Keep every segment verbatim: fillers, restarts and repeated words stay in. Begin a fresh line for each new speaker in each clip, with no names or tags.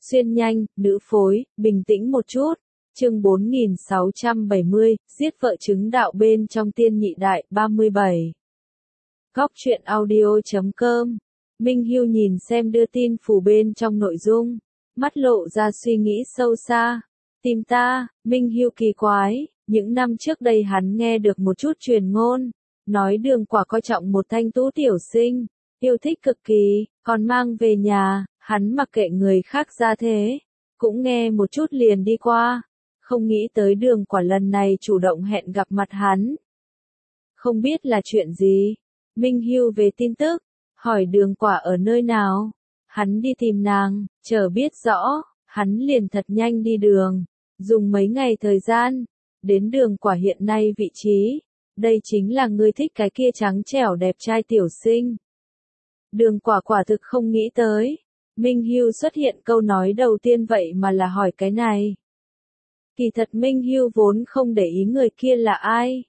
Xuyên nhanh, nữ phối, bình tĩnh một chút. Chương bốn nghìn sáu trăm bảy mươi, giết vợ chứng đạo bên trong tiên nhị đại, ba mươi bảy. Góc truyện audio.com. Minh Hưu nhìn xem đưa tin phủ bên trong nội dung, mắt lộ ra suy nghĩ sâu xa. Tìm ta, Minh Hưu kỳ quái, những năm trước đây hắn nghe được một chút truyền ngôn, nói Đường Quả coi trọng một thanh tú tiểu sinh, yêu thích cực kỳ, còn mang về nhà, hắn mặc kệ người khác ra thế, cũng nghe một chút liền đi qua, không nghĩ tới Đường Quả lần này chủ động hẹn gặp mặt hắn. Không biết là chuyện gì, Minh Hưu về tin tức, hỏi Đường Quả ở nơi nào, hắn đi tìm nàng, chờ biết rõ, hắn liền thật nhanh đi đường, dùng mấy ngày thời gian, đến Đường Quả hiện nay vị trí, đây chính là ngươi thích cái kia trắng trẻo đẹp trai tiểu sinh. Đường Quả quả thực không nghĩ tới, Minh Hưu xuất hiện câu nói đầu tiên vậy mà là hỏi cái này. Kỳ thật Minh Hưu vốn không để ý người kia là ai.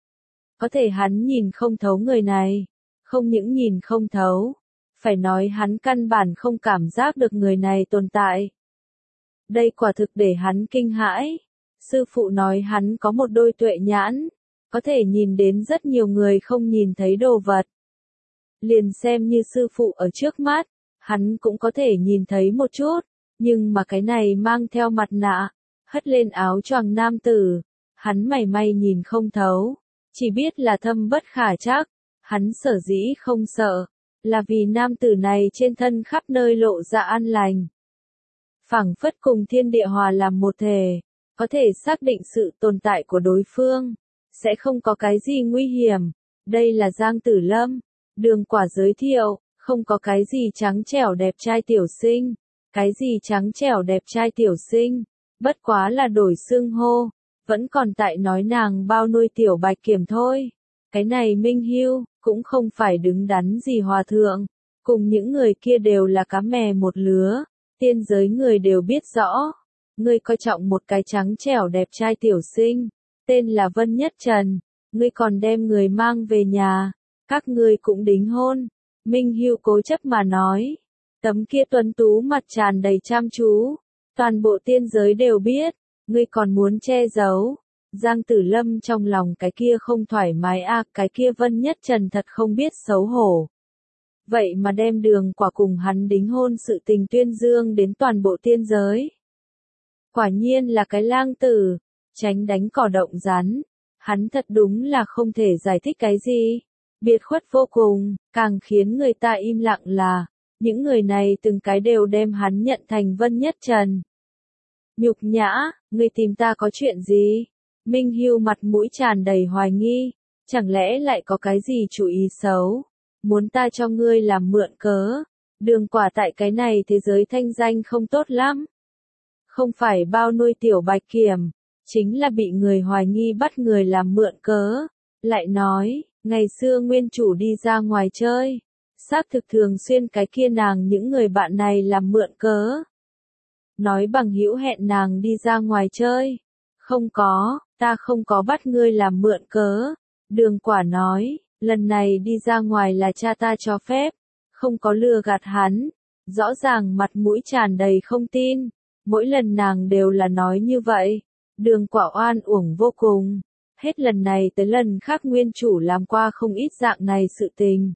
Có thể hắn nhìn không thấu người này, không những nhìn không thấu, phải nói hắn căn bản không cảm giác được người này tồn tại. Đây quả thực để hắn kinh hãi. Sư phụ nói hắn có một đôi tuệ nhãn, có thể nhìn đến rất nhiều người không nhìn thấy đồ vật. Liền xem như sư phụ ở trước mắt, hắn cũng có thể nhìn thấy một chút, nhưng mà cái này mang theo mặt nạ, hất lên áo choàng nam tử, hắn mảy may nhìn không thấu, chỉ biết là thâm bất khả trắc, hắn sở dĩ không sợ, là vì nam tử này trên thân khắp nơi lộ ra an lành. Phảng phất cùng thiên địa hòa làm một thể, có thể xác định sự tồn tại của đối phương, sẽ không có cái gì nguy hiểm. Đây là Giang Tử Lâm, Đường Quả giới thiệu, không có cái gì trắng trẻo đẹp trai tiểu sinh, cái gì trắng trẻo đẹp trai tiểu sinh, bất quá là đổi xưng hô, vẫn còn tại nói nàng bao nuôi tiểu bạch kiểm thôi. Cái này Minh Hưu, cũng không phải đứng đắn gì hòa thượng, cùng những người kia đều là cá mè một lứa, tiên giới người đều biết rõ. Ngươi coi trọng một cái trắng trẻo đẹp trai tiểu sinh, tên là Vân Nhất Trần, ngươi còn đem người mang về nhà, các ngươi cũng đính hôn. Minh Hưu cố chấp mà nói, tấm kia tuấn tú mặt tràn đầy chăm chú, toàn bộ tiên giới đều biết, ngươi còn muốn che giấu. Giang Tử Lâm trong lòng cái kia không thoải mái a, à, cái kia Vân Nhất Trần thật không biết xấu hổ. Vậy mà đem Đường Quả cùng hắn đính hôn sự tình tuyên dương đến toàn bộ tiên giới. Quả nhiên là cái lang tử, tránh đánh cỏ động rắn, hắn thật đúng là không thể giải thích cái gì. Biệt khuất vô cùng, càng khiến người ta im lặng là, những người này từng cái đều đem hắn nhận thành Vân Nhất Trần. Nhục nhã, ngươi tìm ta có chuyện gì? Minh Hưu mặt mũi tràn đầy hoài nghi, chẳng lẽ lại có cái gì chủ ý xấu, muốn ta cho ngươi làm mượn cớ? Đường Quả tại cái này thế giới thanh danh không tốt lắm. Không phải bao nuôi tiểu bạch kiểm, chính là bị người hoài nghi bắt người làm mượn cớ. Lại nói, ngày xưa nguyên chủ đi ra ngoài chơi, xác thực thường xuyên cái kia nàng những người bạn này làm mượn cớ. Nói bằng hữu hẹn nàng đi ra ngoài chơi. Không có, ta không có bắt ngươi làm mượn cớ. Đường Quả nói, lần này đi ra ngoài là cha ta cho phép, không có lừa gạt hắn. Rõ ràng mặt mũi tràn đầy không tin, mỗi lần nàng đều là nói như vậy. Đường Quả oan uổng vô cùng. Hết lần này tới lần khác nguyên chủ làm qua không ít dạng này sự tình.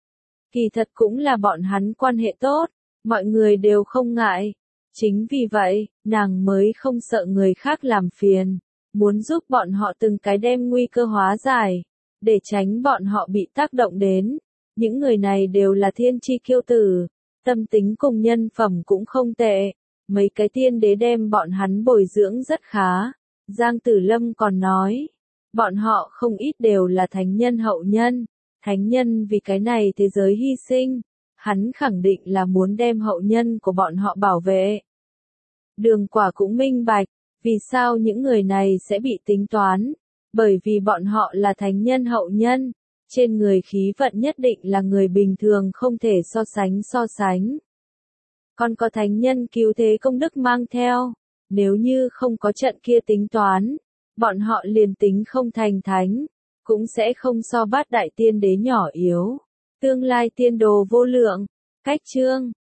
Kỳ thật cũng là bọn hắn quan hệ tốt, mọi người đều không ngại. Chính vì vậy, nàng mới không sợ người khác làm phiền, muốn giúp bọn họ từng cái đem nguy cơ hóa giải, để tránh bọn họ bị tác động đến. Những người này đều là thiên chi kiêu tử, tâm tính cùng nhân phẩm cũng không tệ, mấy cái tiên đế đem bọn hắn bồi dưỡng rất khá. Giang Tử Lâm còn nói, bọn họ không ít đều là thánh nhân hậu nhân, thánh nhân vì cái này thế giới hy sinh, hắn khẳng định là muốn đem hậu nhân của bọn họ bảo vệ. Đường Quả cũng minh bạch, vì sao những người này sẽ bị tính toán, bởi vì bọn họ là thánh nhân hậu nhân, trên người khí vận nhất định là người bình thường không thể so sánh so sánh. Còn có thánh nhân cứu thế công đức mang theo, nếu như không có trận kia tính toán, bọn họ liền tính không thành thánh, cũng sẽ không so bát đại tiên đế nhỏ yếu. Tương lai tiên đồ vô lượng. Cách chương